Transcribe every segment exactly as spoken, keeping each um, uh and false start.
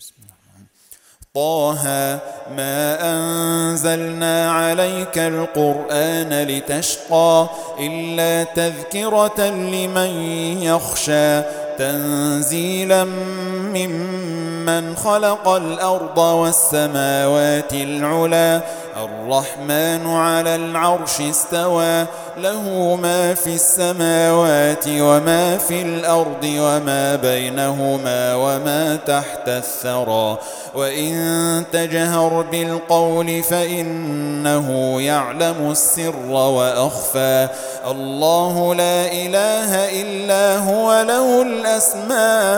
طه ما أنزلنا عليك القرآن لتشقى إلا تذكرة لمن يخشى تنزيلا ممن خلق الأرض والسماوات العلى الرحمن على العرش استوى له ما في السماوات وما في الأرض وما بينهما وما تحت الثرى وإن تجهر بالقول فإنه يعلم السر وأخفى الله لا إله إلا هو له الأسماء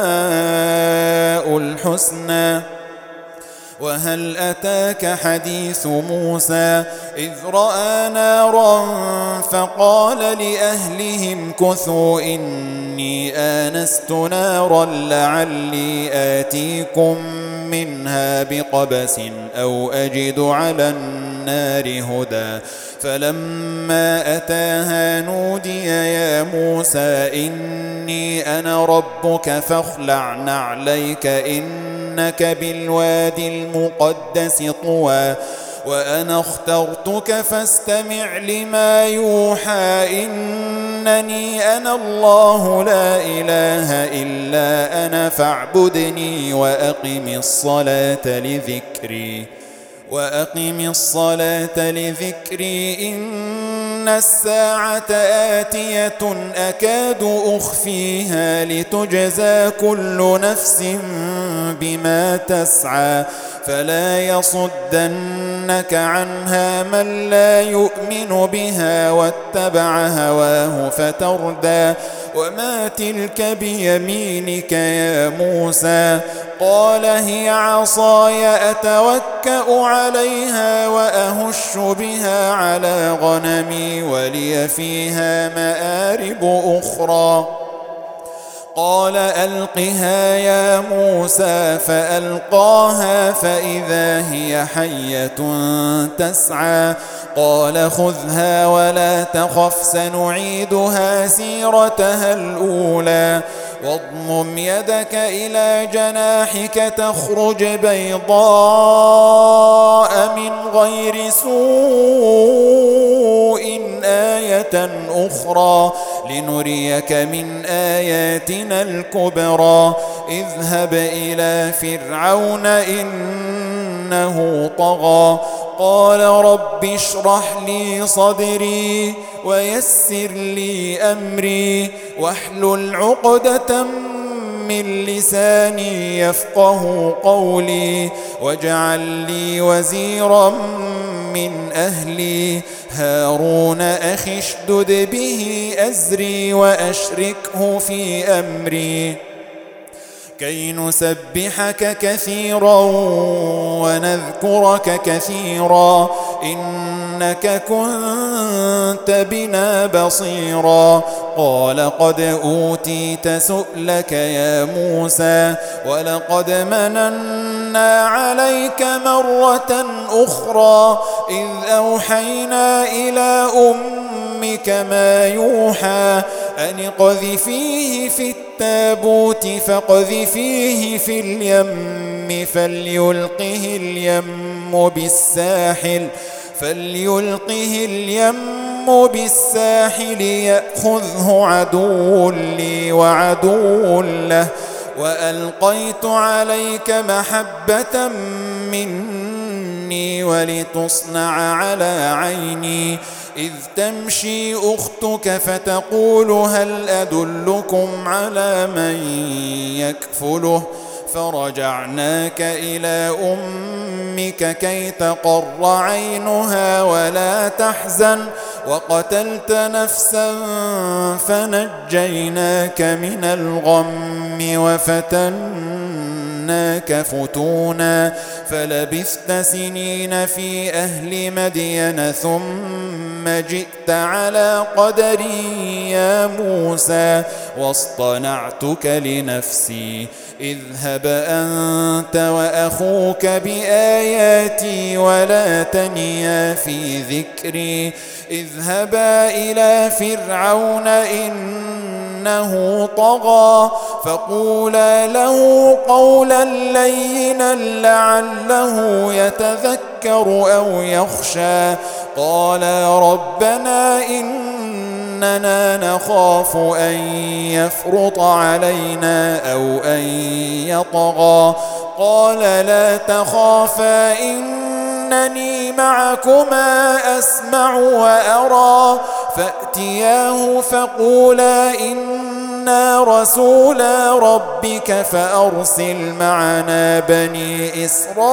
الحسنى وهل أتاك حديث موسى إذ رأى نارا فقال لأهلهم كثوا إني آنست نارا لعلي آتيكم منها بقبس أو أجد على النار هدى فلما أتاها نودي يا موسى إني أنا ربك فاخلع نعليك إنك بالوادي المقدس طوى وأنا اخترتك فاستمع لما يوحى إنني أنا الله لا إله إلا أنا فاعبدني وأقم الصلاة لذكري وأقم الصلاة لذكري إن الساعة آتية أكاد أخفيها لتجزى كل نفس بما تسعى فلا يصدنك عنها من لا يؤمن بها واتبع هواه فتردى وما تلك بيمينك يا موسى قال هي عصاي أتوكأ عليها وأهش بها على غنمي ولي فيها مآرب أخرى قال ألقها يا موسى فألقاها فإذا هي حية تسعى قال خذها ولا تخف سنعيدها سيرتها الأولى واضمم يدك إلى جناحك تخرج بيضاء من غير سوء آية أخرى لنريك من آياتنا الكبرى اذهب إلى فرعون إنه طغى قال رب اشرح لي صدري ويسر لي أمري واحلل عقدة من لساني يفقه قولي واجعل لي وزيرا من أهلي هارون أخي اشدد به أزري وأشركه في أمري كي نسبحك كثيرا ونذكرك كثيرا إنك كنت بنا بصيرا قال قد أوتيت سؤلك يا موسى ولقد مننا عليك مرة أخرى إذ أوحينا إلى أمك ما يوحى أن اقذفيه في التابوت فاقذفيه في اليم فليلقه اليم بالساحل فليلقه اليم بالساحل يأخذه عدو لي وعدو له وألقيت عليك محبة مني ولتصنع على عيني إذ تمشي أختك فتقول هل أدلكم على من يكفله فرجعناك إلى أمك كي تقر عينها ولا تحزن وقتلت نفسا فنجيناك من الغم وفتناك فتونا فلبثت سنين في أهل مدين ثم جئت على قدري يا موسى واصطنعتك لنفسي اذهب أنت وأخوك بآياتي ولا تنيا في ذكري اذهبا إلى فرعون إن إنه طغى فقولا له قولا لينا لعله يتذكر أو يخشى قالا ربنا إننا نخاف أن يفرط علينا أو أن يطغى قال لا تخافا إنني معكما أسمع وأرى فأتياه فقولا إنا رسولا ربك فأرسل معنا بني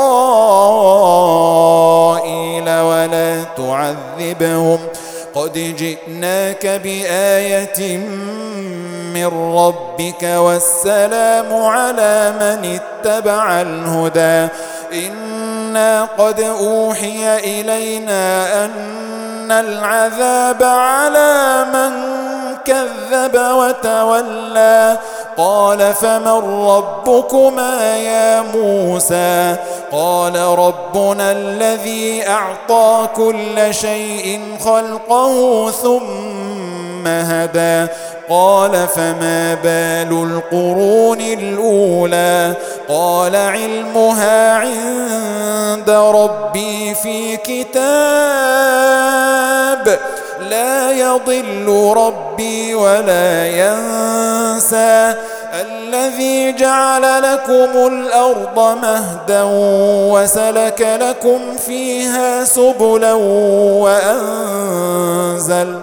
إسرائيل ولا تعذبهم قد جئناك بآية من ربك والسلام على من اتبع الهدى إنا قد أوحي إلينا أن العذاب على من كذب وتولى قال فمن ربكما يا موسى قال ربنا الذي أعطى كل شيء خلقه ثم هدى قال فما بال القرون الأولى قال علمها عند ربي في كتاب لا يضل ربي ولا ينسى الذي جعل لكم الأرض مهدا وسلك لكم فيها سبلا وأنزل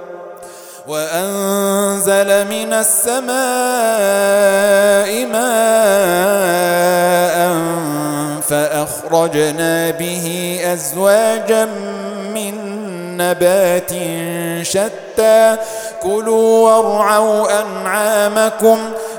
وأنزل من السماء ماء فأخرجنا به أزواجا من نبات شتى كلوا وارعوا أنعامكم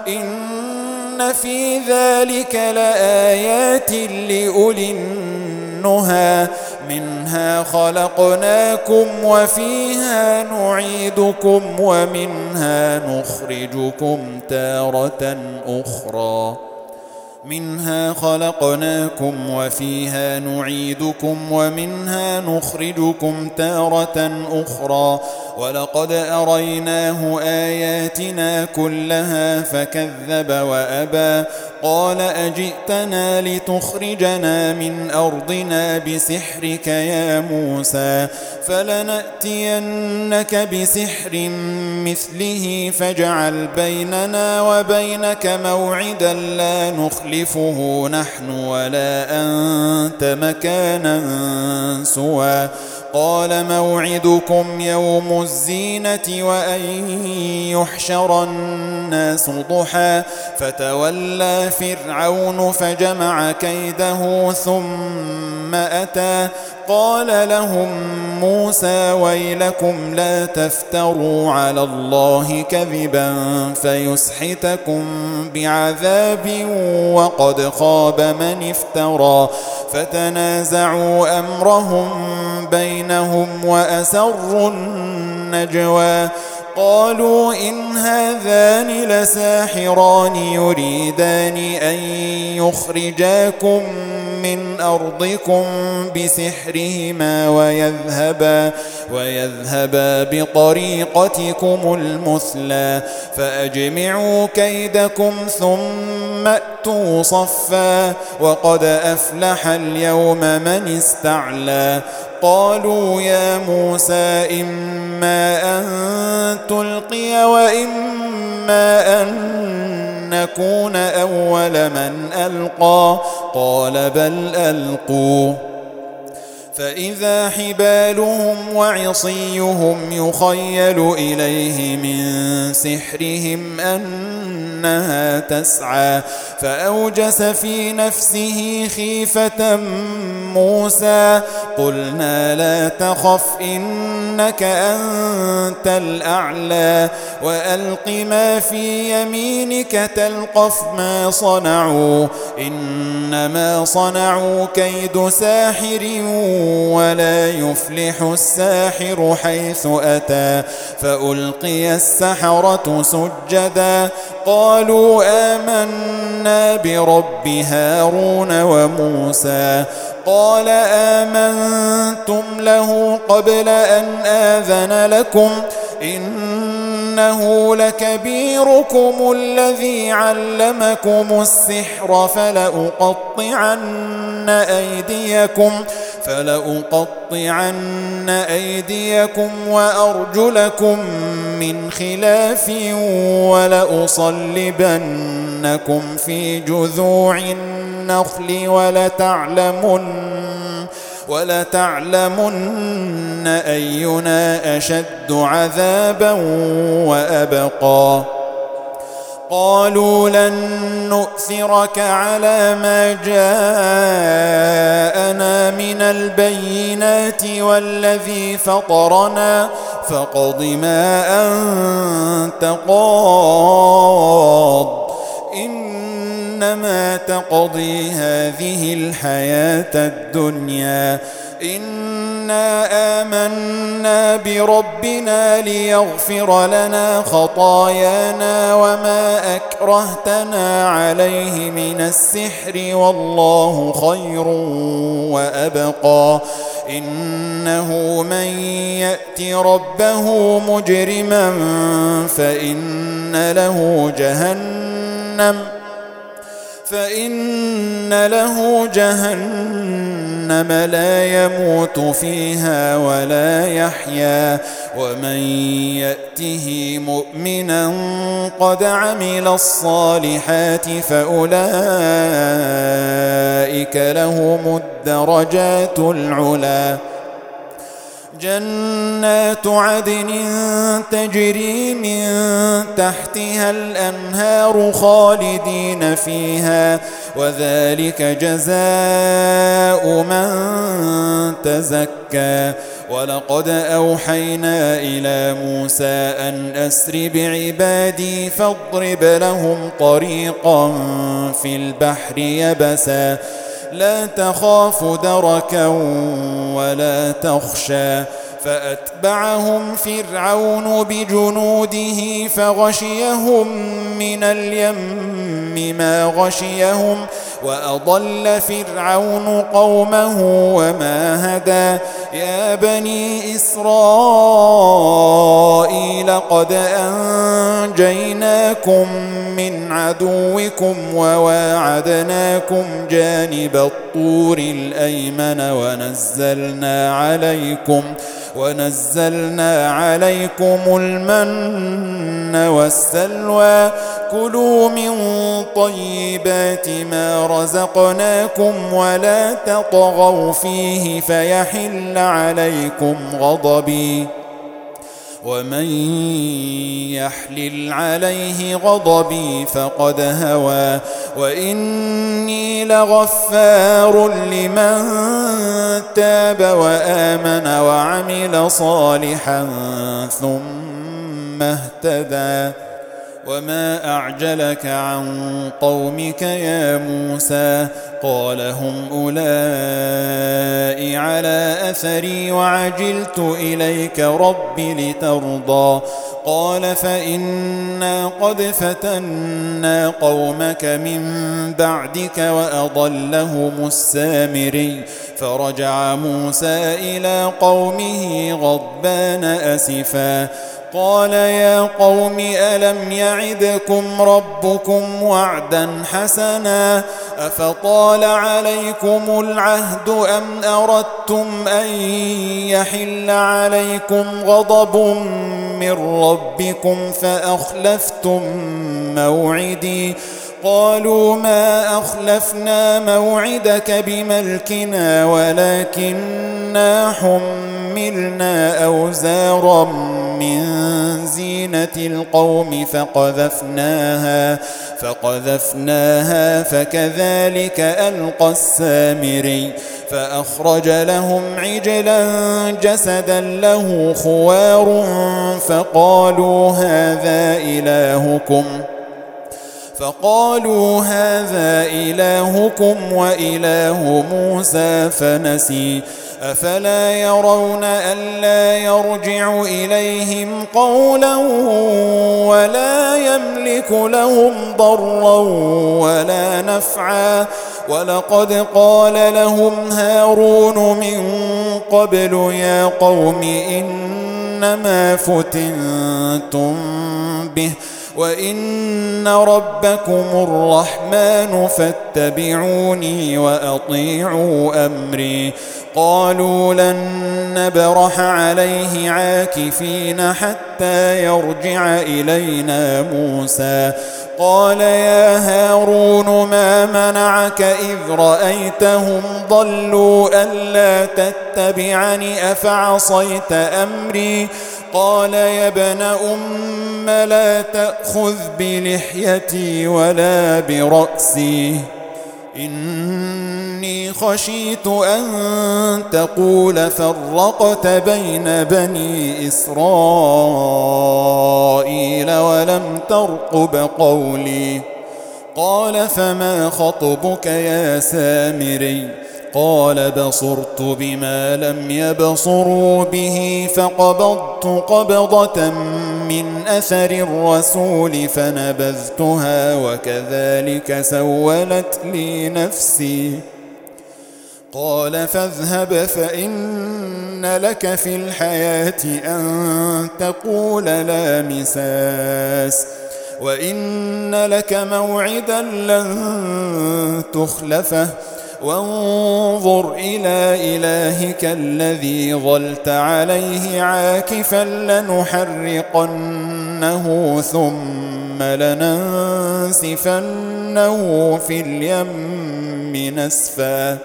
إن في ذلك لآيات لأولي النهى منها خلقناكم وفيها نعيدكم ومنها نخرجكم تارة أخرى منها خلقناكم وفيها نعيدكم ومنها نخرجكم تارة أخرى ولقد أريناه آياتنا كلها فكذب وأبى قال أجئتنا لتخرجنا من أرضنا بسحرك يا موسى فلنأتينك بسحر مثله فاجعل بيننا وبينك موعدا لا نخلفه نحن ولا أنت مكانا سوى قال موعدكم يوم الزينة وأن يحشر الناس ضحى فتولى فرعون فجمع كيده ثم أتى قال لهم موسى ويلكم لا تفتروا على الله كذبا فيسحتكم بعذاب وقد خاب من افترى فتنازعوا أمرهم بينهم وأسروا النجوى قالوا إن هذان لساحران يريدان أن يخرجاكم من أرضكم بسحرهما ويذهبا, ويذهبا بطريقتكم المثلى فأجمعوا كيدكم ثم أتوا صفا وقد أفلح اليوم من استعلى قالوا يا موسى إما أن تلقي وإما أن نكون أول من ألقى قال بل ألقوا فإذا حبالهم وعصيهم يخيل إليه من سحرهم أنها تسعى فأوجس في نفسه خيفة موسى قلنا لا تخف إنك أنت الأعلى وألق ما في يمينك تلقف ما صنعوا إنما صنعوا كيد ساحر ولا يفلح الساحر حيث أتى فألقي السحرة سجدا قالوا آمنا برب هارون وموسى قال آمنتم له قبل أن آذن لكم إن إنه لكبيركم الذي علمكم السحر فلأقطعن أيديكم فلأقطعن أيديكم وأرجلكم من خلاف ولأصلبنكم في جذوع النخل ولتعلمن ولتعلمن أينا أشد عذابا وأبقى. قالوا لن نؤثرك على ما جاءنا من البينات والذي فطرنا فاقض ما أنت قاض إنما تقضي هذه الحياة الدنيا إنا آمنا بربنا ليغفر لنا خطايانا وما أكرهتنا عليه من السحر والله خير وأبقى. إنه من يأت ربه مجرما فإن له جهنم فإن له جهنم لا يموت فيها ولا يحيا ومن يأته مؤمنا قد عمل الصالحات فأولئك لهم الدرجات العلى. جنات عدن تجري من تحتها الأنهار خالدين فيها وذلك جزاء من تزكى. ولقد أوحينا إلى موسى أن أسر بعبادي فاضرب لهم طريقا في البحر يبسا لا تخاف دركا ولا تخشى. فأتبعهم فرعون بجنوده فغشيهم من اليم ما غشيهم وأضل فرعون قومه وما هدى. يا بني إسرائيل قد أنجيناكم من عدوكم وواعدناكم جانب الطور الأيمن ونزلنا عليكم ونزلنا عليكم المن والسلوى كلوا من طيبات ما رزقناكم ولا تطغوا فيه فيحل عليكم غضبي ومن يحلل عليه غضبي فقد هوى وإني لغفار لمن تاب وآمن وعمل صالحا ثم اهتدى. وما أعجلك عن قومك يا موسى قال هم أولئك على أثري وعجلت إليك رب لترضى. قال فإنا قد فتنا قومك من بعدك وأضلهم السامري. فرجع موسى إلى قومه غضبان أسفا قال يا قوم ألم يعدكم ربكم وعدا حسنا أفطال عليكم العهد أم أردتم أن يحل عليكم غضب من ربكم فأخلفتم موعدي. قالوا ما أخلفنا موعدك بملكنا ولكننا حملنا أوزارا من زينة القوم فقذفناها فقذفناها فكذلك ألقى السامري. فأخرج لهم عجلا جسدا له خوار فقالوا هذا إلهكم فقالوا هذا إلهكم وإله موسى فنسي. أفلا يرون ألا يرجع إليهم قولا ولا يملك لهم ضرا ولا نفعا. ولقد قال لهم هارون من قبل يا قوم إن ما فتنتم به وإن ربكم الرحمن فاتبعوني وأطيعوا أمري. قالوا لن نبرح عليه عاكفين حتى يرجع إلينا موسى. قال يا هارون ما منعك إذ رأيتهم ضلوا ألا تتبعني أفعصيت أمري؟ قال يا ابن أم لا تأخذ بلحيتي ولا برأسي إني خشيت أن تقول فرقت بين بني إسرائيل ولم ترقب قولي. قال فما خطبك يا سامري؟ قال بصرت بما لم يبصروا به فقبضت قبضة من أثر الرسول فنبذتها وكذلك سولت لي نفسي. قال فاذهب فإن لك في الحياة أن تقول لا مساس وإن لك موعدا لن تخلفه وانظر إلى إلهك الذي ظلت عليه عاكفا لنحرقنه ثم لننسفنه في اليم نسفا.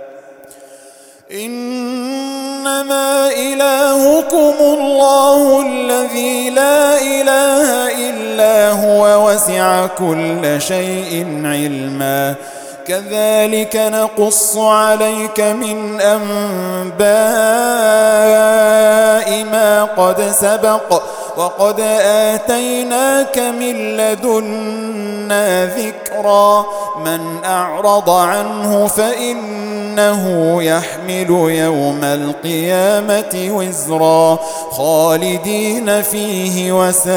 إنما إلهكم الله الذي لا إله إلا هو وسع كل شيء علما. كذلك نقص عليك من أنباء ما قد سبق وقد آتيناك من لدنا ذكرا. من أعرض عنه فإنه يحمل يوم القيامة وزرا خالدين فيه وساء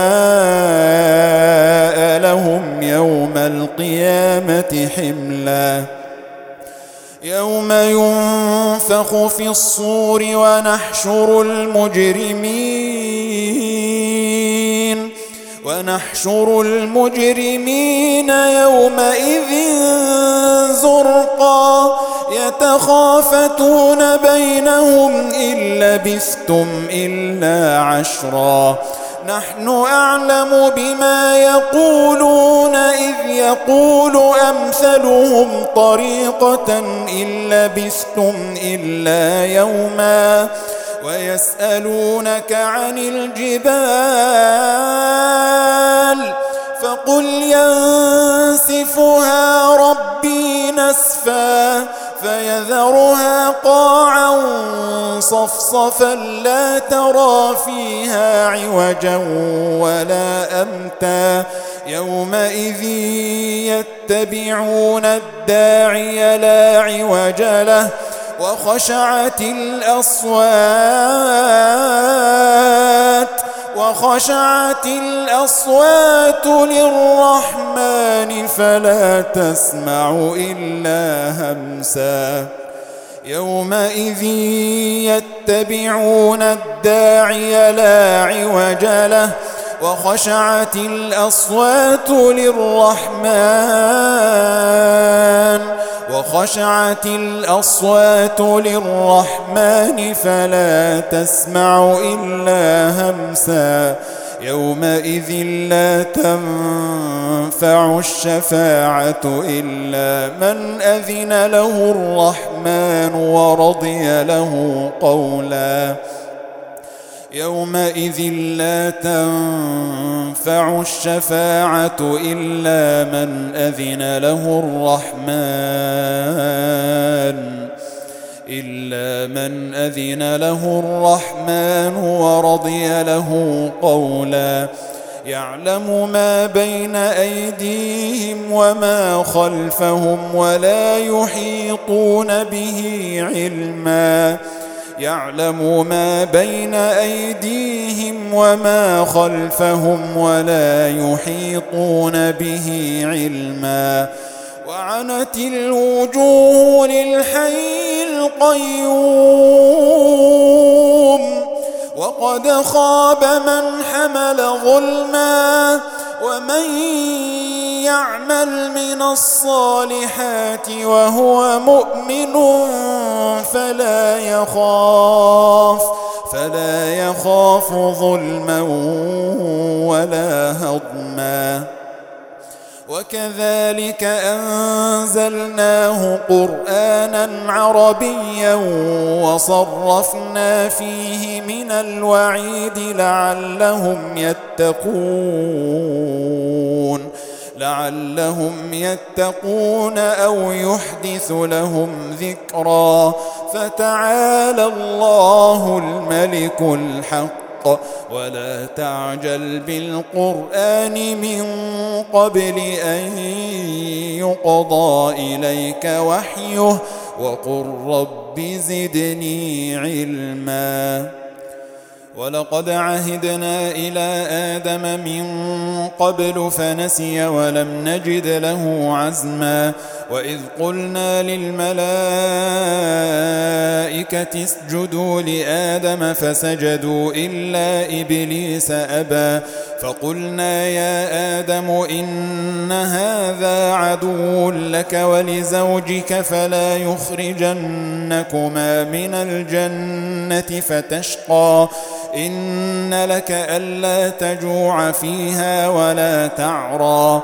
لهم يوم القيامة حملا. يوم ينفخ في الصور ونحشر المجرمين ونحشر المجرمين يومئذ زرقا يتخافتون بينهم إن لبثتم إلا عشرا. نحن أعلم بما يقولون إذ يقول أمثلهم طريقة إن لبثتم إلا يوما ويسألونك عن الجبال فقل ينسفها ربي نسفا فيذرها قاعا صفصفا لا ترى فيها عوجا ولا أمتا. يومئذ يتبعون الداعي لا عوج له وخشعت الأصوات وخشعت الأصوات للرحمن فلا تسمع إلا همسا. يومئذ يتبعون الداعي لا عوج له وخشعت الأصوات للرحمن وخشعت الأصوات للرحمن فلا تسمع إلا همسا. يومئذ لا تنفع الشفاعة إلا من أذن له الرحمن ورضي له قولا. يومئذ لا تنفع الشفاعة إلا من أذن له الرحمن إلا من أذن له الرحمن ورضي له قولا. يعلم ما بين أيديهم وما خلفهم ولا يحيطون به علما. يعلم ما بين أيديهم وما خلفهم ولا يحيطون به علما. وعنت الوجوه للحي القيوم وقد قد خاب من حمل ظلما ومن يعمل من الصالحات وهو مؤمن فلا يخاف فلا يخاف ظلما ولا هضما وكذلك أنزلناه قرآنا عربيا وصرفنا فيه من الوعيد لعلهم يتقون لعلهم يتقون أو يحدث لهم ذكرا فتعالى الله الملك الحق ولا تعجل بالقرآن من قبل أن يقضى إليك وحيه وقل رب زدني علما ولقد عهدنا إلى آدم من قبل فنسي ولم نجد له عزما وإذ قلنا للملائكة اسجدوا لآدم فسجدوا إلا إبليس أبى فقلنا يا آدم إن هذا عدو لك ولزوجك فلا يخرجنكما من الجنة فتشقى إن لك ألا تجوع فيها ولا تعرى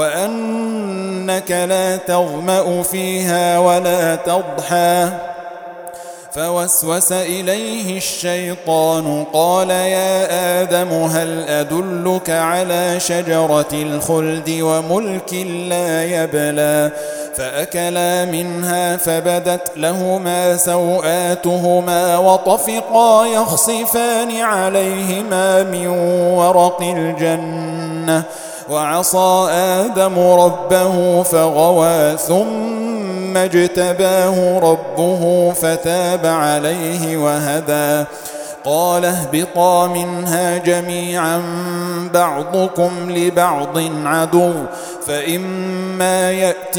وأنك لا تظمأ فيها ولا تضحى فوسوس إليه الشيطان قال يا آدم هل أدلك على شجرة الخلد وملك لا يبلى فأكلا منها فبدت لهما سوآتهما وطفقا يخصفان عليهما من ورق الجنة وعصى آدم ربه فغوى ثم اجتباه ربه فتاب عليه وهدى قال اهبطا منها جميعا بعضكم لبعض عدو فإما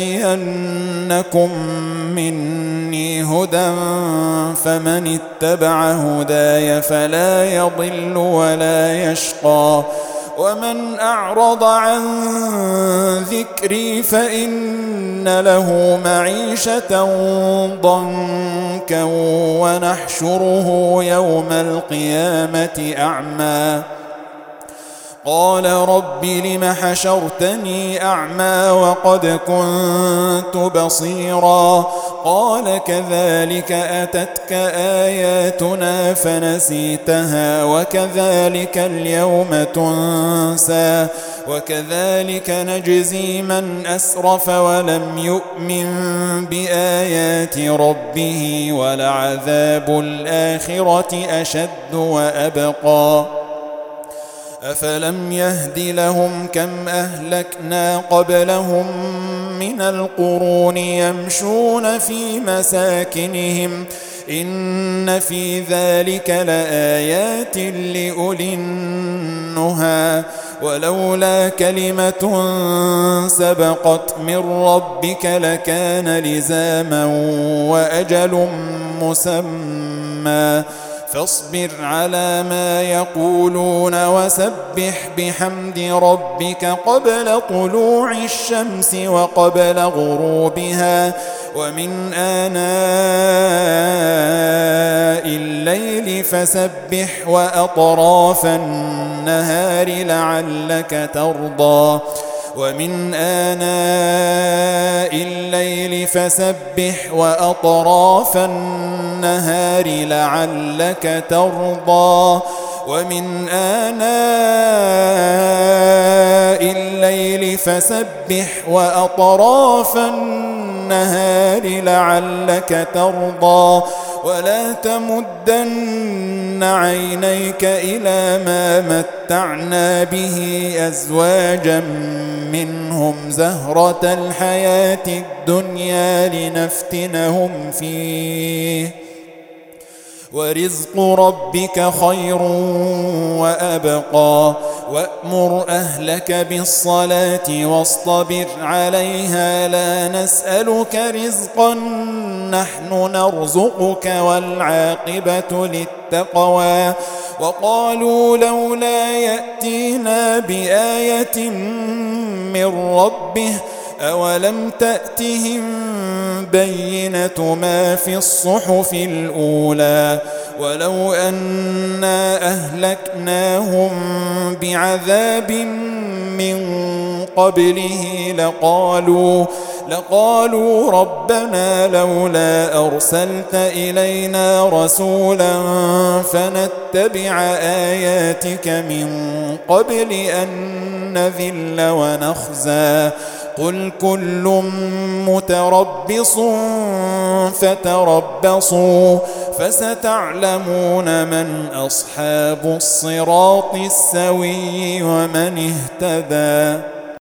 يأتينكم مني هدى فمن اتبع هداي فلا يضل ولا يشقى ومن أعرض عن ذكري فإن له معيشة ضنكا ونحشره يوم القيامة أعمى قال رب لم حشرتني أعمى وقد كنت بصيرا قال كذلك أتتك آياتنا فنسيتها وكذلك اليوم تنسى وكذلك نجزي من أسرف ولم يؤمن بآيات ربه ولعذاب الآخرة أشد وأبقى أفلم يهد لهم كم أهلكنا قبلهم من القرون يمشون في مساكنهم إن في ذلك لآيات لأولي النهى ولولا كلمة سبقت من ربك لكان لزاما وأجل مسمى فاصبر على ما يقولون وسبح بحمد ربك قبل طلوع الشمس وقبل غروبها ومن آناء الليل فسبح وأطراف النهار لعلك ترضى ومن آناء الليل فسبح وأطراف النهار لعلك ترضى ومن آناء الليل فسبح وأطراف النهار لعلك ترضى ولا تمدن عينيك إلى ما متعنا به أزواجا منهم زهرة الحياة الدنيا لنفتنهم فيه ورزق ربك خير وأبقى وأمر أهلك بالصلاة واصطبر عليها لا نسألك رزقا نحن نرزقك والعاقبة للتقوى وقالوا لولا يأتينا بآية من ربه أولم تأتهم بينة ما في الصحف الأولى ولو أنا أهلكناهم بعذاب من قبله لقالوا لقالوا ربنا لولا أرسلت إلينا رسولا فنتبع آياتك من قبل أن نذل ونخزى قل كل متربص فتربصوا فستعلمون من أصحاب الصراط السوي ومن اهتدى.